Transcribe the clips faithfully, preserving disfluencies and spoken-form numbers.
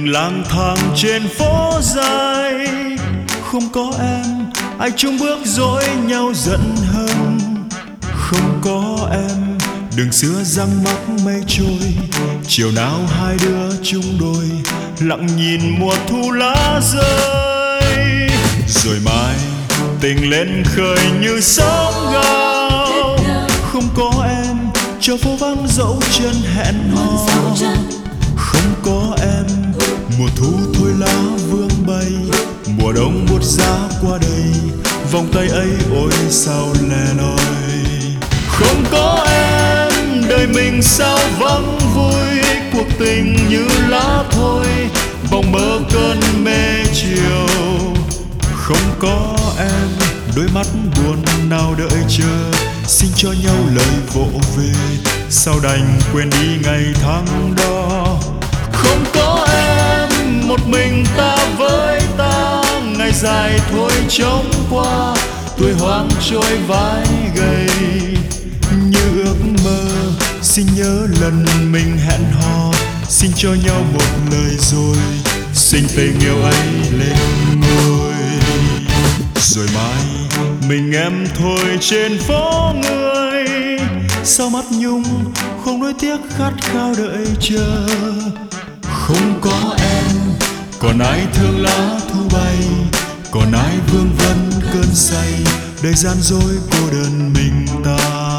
mình lang thang trên phố dài. Không có em, ai chung bước dối nhau giận hờn. Không có em, đường xưa răng mắc mây trôi. Chiều nào hai đứa chung đôi, lặng nhìn mùa thu lá rơi. Rồi mai tình lên khơi như sóng gào. Không có em, cho phố vắng dẫu chân hẹn hò. Không có em, mùa thu thôi lá vương bay. Mùa đông buốt giá qua đây, vòng tay ấy ôi sao lẻ loi. Không có em, đời mình sao vắng vui. Cuộc tình như lá thôi, vòng mơ cơn mê chiều. Không có em, đôi mắt buồn nào đợi chờ. Xin cho nhau lời vỗ về, sao đành quên đi ngày tháng đó. Không có em, một mình ta với ta. Ngày dài thôi trống qua, tuổi hoang trôi vai gầy. Như ước mơ, xin nhớ lần mình hẹn hò. Xin cho nhau một lời rồi, xin tình yêu ấy lên ngôi. Rồi mai mình em thôi trên phố người. Sao mắt nhung không nuối tiếc khát khao đợi chờ. Không có em, còn ai thương lá thu bay. Còn ai vương vấn cơn say, đời gian dối cô đơn mình ta.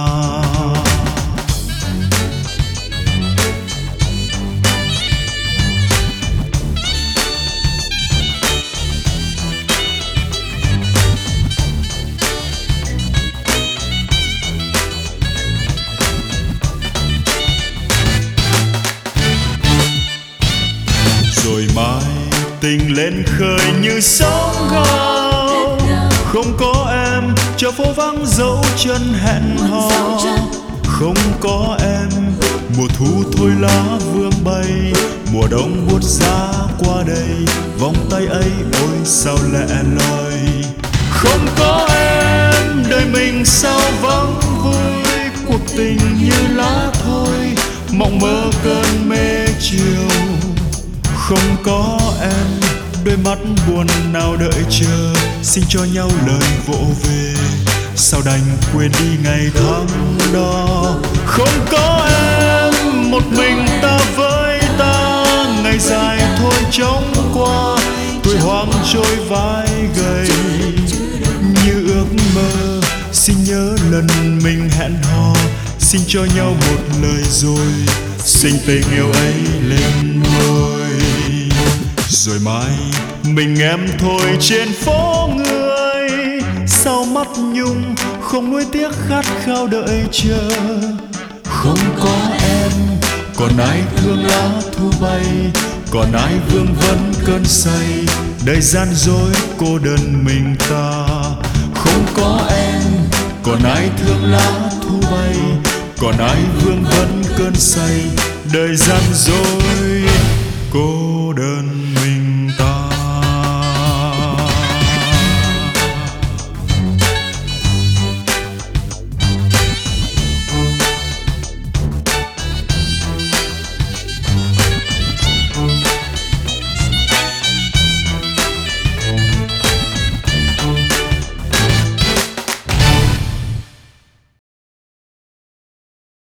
Rồi mai tình lên khơi như sóng gào. Không có em, cho phố vắng dẫu chân hẹn hò. Không có em, mùa thu thôi lá vương bay. Mùa đông buốt giá qua đây, vòng tay ấy ôi sao lẻ loi. Không có em, đời mình sao vắng vui. Cuộc tình như lá thôi, mộng mơ cơn mê chiều. Không có em, đôi mắt buồn nào đợi chờ. Xin cho nhau lời vỗ về, sao đành quên đi ngày tháng đó. Không có em, một mình ta với ta. Ngày dài thôi trống qua, tuổi hoang trôi vai gầy. Như ước mơ, xin nhớ lần mình hẹn hò. Xin cho nhau một lời rồi, xin tình yêu ấy lên ngôi. Rồi mai mình em thôi trên phố người. Sao mắt nhung không nuối tiếc khát khao đợi chờ. Không có em, còn ai thương lá thu bay. Còn ai vương vấn cơn say, đời gian dối cô đơn mình ta. Không có em, còn ai thương lá thu bay. Còn ai vương vấn cơn say, đời gian dối cô đơn.